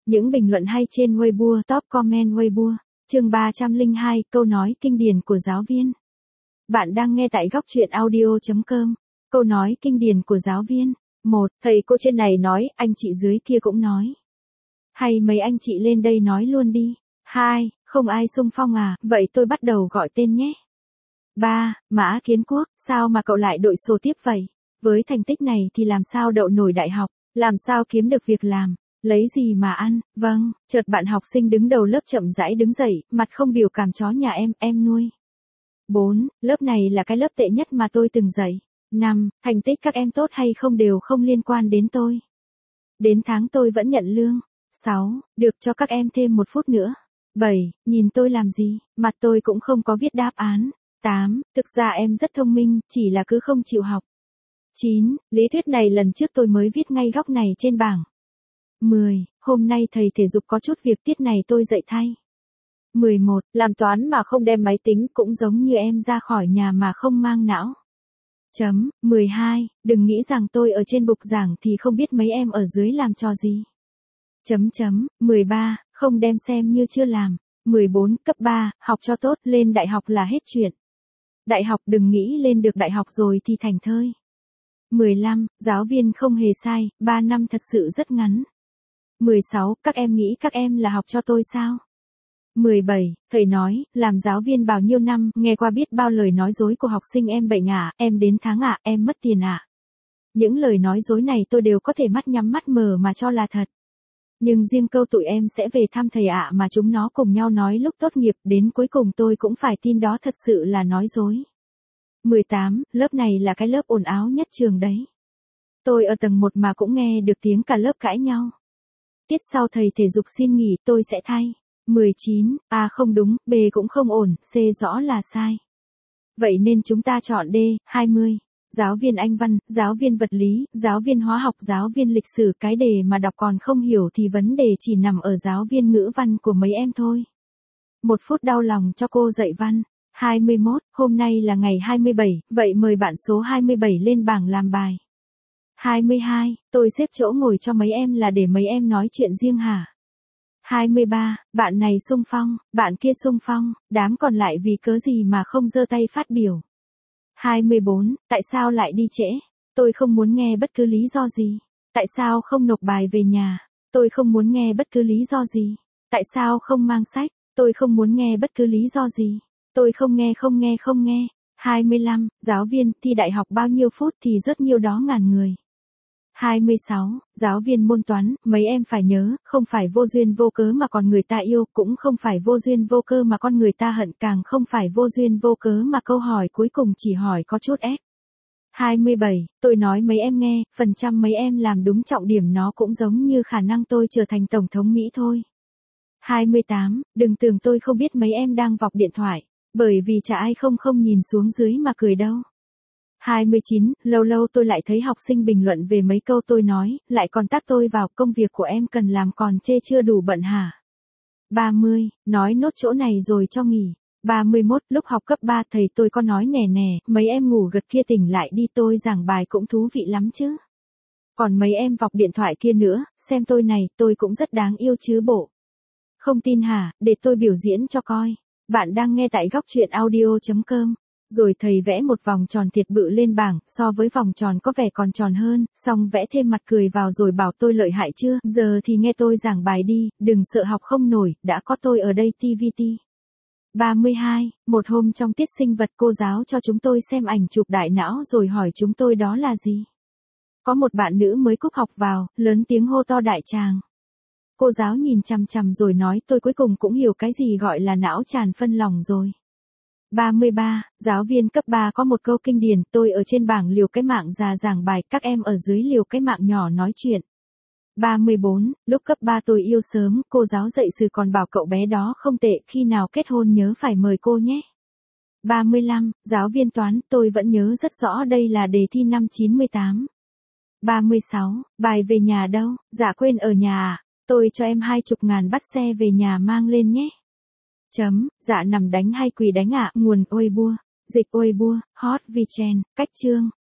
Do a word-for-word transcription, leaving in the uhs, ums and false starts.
Những bình luận hay trên Weibo, top comment Weibo. Chương ba trăm lẻ hai, câu nói kinh điển của giáo viên. Bạn đang nghe tại góc truyện audio chấm com. Câu nói kinh điển của giáo viên. một. Thầy cô trên này nói, anh chị dưới kia cũng nói. Hay mấy anh chị lên đây nói luôn đi. hai. Không ai xung phong à, vậy tôi bắt đầu gọi tên nhé. ba. Mã Kiến Quốc, sao mà cậu lại đội sổ tiếp vậy? Với thành tích này thì làm sao đậu nổi đại học, làm sao kiếm được việc làm, lấy gì mà ăn? Vâng, chợt bạn học sinh đứng đầu lớp chậm rãi đứng dậy, mặt không biểu cảm chó nhà em, em nuôi. bốn. Lớp này là cái lớp tệ nhất mà tôi từng dạy. năm. Thành tích các em tốt hay không đều không liên quan đến tôi. Đến tháng tôi vẫn nhận lương. sáu. Được cho các em thêm một phút nữa. bảy. Nhìn tôi làm gì, mặt tôi cũng không có viết đáp án. tám. Thực ra em rất thông minh, chỉ là cứ không chịu học. chín. Lý thuyết này lần trước tôi mới viết ngay góc này trên bảng. mười. Hôm nay thầy thể dục có chút việc tiết này tôi dạy thay. mười một. Làm toán mà không đem máy tính cũng giống như em ra khỏi nhà mà không mang não. Chấm. mười hai. Đừng nghĩ rằng tôi ở trên bục giảng thì không biết mấy em ở dưới làm trò gì. Chấm chấm. mười ba. Không đem xem như chưa làm. mười bốn. Cấp ba, học cho tốt, lên đại học là hết chuyện. Đại học đừng nghĩ lên được đại học rồi thì thành thơi. mười lăm. Giáo viên không hề sai, ba năm thật sự rất ngắn. mười sáu. Các em nghĩ các em là học cho tôi sao? mười bảy. Thầy nói, làm giáo viên bao nhiêu năm, nghe qua biết bao lời nói dối của học sinh em bệnh à, em đến tháng à, em mất tiền à. Những lời nói dối này tôi đều có thể mắt nhắm mắt mở mà cho là thật. Nhưng riêng câu tụi em sẽ về thăm thầy ạ mà chúng nó cùng nhau nói lúc tốt nghiệp, đến cuối cùng tôi cũng phải tin đó thật sự là nói dối. mười tám. Lớp này là cái lớp ồn ào nhất trường đấy. Tôi ở tầng một mà cũng nghe được tiếng cả lớp cãi nhau. Tiết sau thầy thể dục xin nghỉ, tôi sẽ thay. mười chín. A không đúng, B cũng không ổn, C rõ là sai. Vậy nên chúng ta chọn D. hai mươi. Giáo viên Anh văn, giáo viên vật lý, giáo viên hóa học, giáo viên lịch sử, cái đề mà đọc còn không hiểu thì vấn đề chỉ nằm ở giáo viên ngữ văn của mấy em thôi. Một phút đau lòng cho cô dạy văn. hai mươi mốt. Hôm nay là ngày hai mươi bảy, vậy mời bạn số hai mươi bảy lên bảng làm bài. hai mươi hai. Tôi xếp chỗ ngồi cho mấy em là để mấy em nói chuyện riêng hả? hai mươi ba. Bạn này xung phong, bạn kia xung phong, đám còn lại vì cớ gì mà không giơ tay phát biểu. hai mươi bốn. Tại sao lại đi trễ? Tôi không muốn nghe bất cứ lý do gì. Tại sao không nộp bài về nhà? Tôi không muốn nghe bất cứ lý do gì. Tại sao không mang sách? Tôi không muốn nghe bất cứ lý do gì. Tôi không nghe không nghe không nghe. hai mươi lăm. Giáo viên, thi đại học bao nhiêu phút thì rất nhiêu đó ngàn người. hai mươi sáu. Giáo viên môn toán, mấy em phải nhớ, không phải vô duyên vô cớ mà còn người ta yêu, cũng không phải vô duyên vô cớ mà con người ta hận, càng không phải vô duyên vô cớ mà câu hỏi cuối cùng chỉ hỏi có chút ép. hai mươi bảy. Tôi nói mấy em nghe, phần trăm mấy em làm đúng trọng điểm nó cũng giống như khả năng tôi trở thành Tổng thống Mỹ thôi. hai mươi tám. Đừng tưởng tôi không biết mấy em đang vọc điện thoại, bởi vì chả ai không không nhìn xuống dưới mà cười đâu. hai mươi chín. Lâu lâu tôi lại thấy học sinh bình luận về mấy câu tôi nói, lại còn tag tôi vào, công việc của em cần làm còn chê chưa đủ bận hả? ba mươi. Nói nốt chỗ này rồi cho nghỉ. ba mươi mốt. Lúc học cấp ba thầy tôi có nói nè nè, mấy em ngủ gật kia tỉnh lại đi, tôi giảng bài cũng thú vị lắm chứ. Còn mấy em vọc điện thoại kia nữa, xem tôi này, tôi cũng rất đáng yêu chứ bộ. Không tin hả, để tôi biểu diễn cho coi. Bạn đang nghe tại góc truyện audio chấm com. Rồi thầy vẽ một vòng tròn thiệt bự lên bảng, so với vòng tròn có vẻ còn tròn hơn, xong vẽ thêm mặt cười vào rồi bảo tôi lợi hại chưa, giờ thì nghe tôi giảng bài đi, đừng sợ học không nổi, đã có tôi ở đây tê vê tê. ba mươi hai. Một hôm trong tiết sinh vật cô giáo cho chúng tôi xem ảnh chụp đại não rồi hỏi chúng tôi đó là gì. Có một bạn nữ mới cúp học vào, lớn tiếng hô to đại tràng. Cô giáo nhìn chằm chằm rồi nói tôi cuối cùng cũng hiểu cái gì gọi là não tràn phân lòng rồi. ba mươi ba. Giáo viên cấp ba có một câu kinh điển, tôi ở trên bảng liều cái mạng già giảng bài, các em ở dưới liều cái mạng nhỏ nói chuyện. ba mươi bốn. Lúc cấp ba tôi yêu sớm, cô giáo dạy sử còn bảo cậu bé đó không tệ, khi nào kết hôn nhớ phải mời cô nhé. ba mươi lăm. Giáo viên toán, tôi vẫn nhớ rất rõ đây là đề thi năm chín mươi tám. ba mươi sáu. Bài về nhà đâu? Dạ quên ở nhà à? Tôi cho em hai chục ngàn bắt xe về nhà mang lên nhé. Chấm. Dạ nằm đánh hay quỳ đánh ạ? À? Nguồn Weibo. Dịch Weibo. Hot Vichen. Cách chương.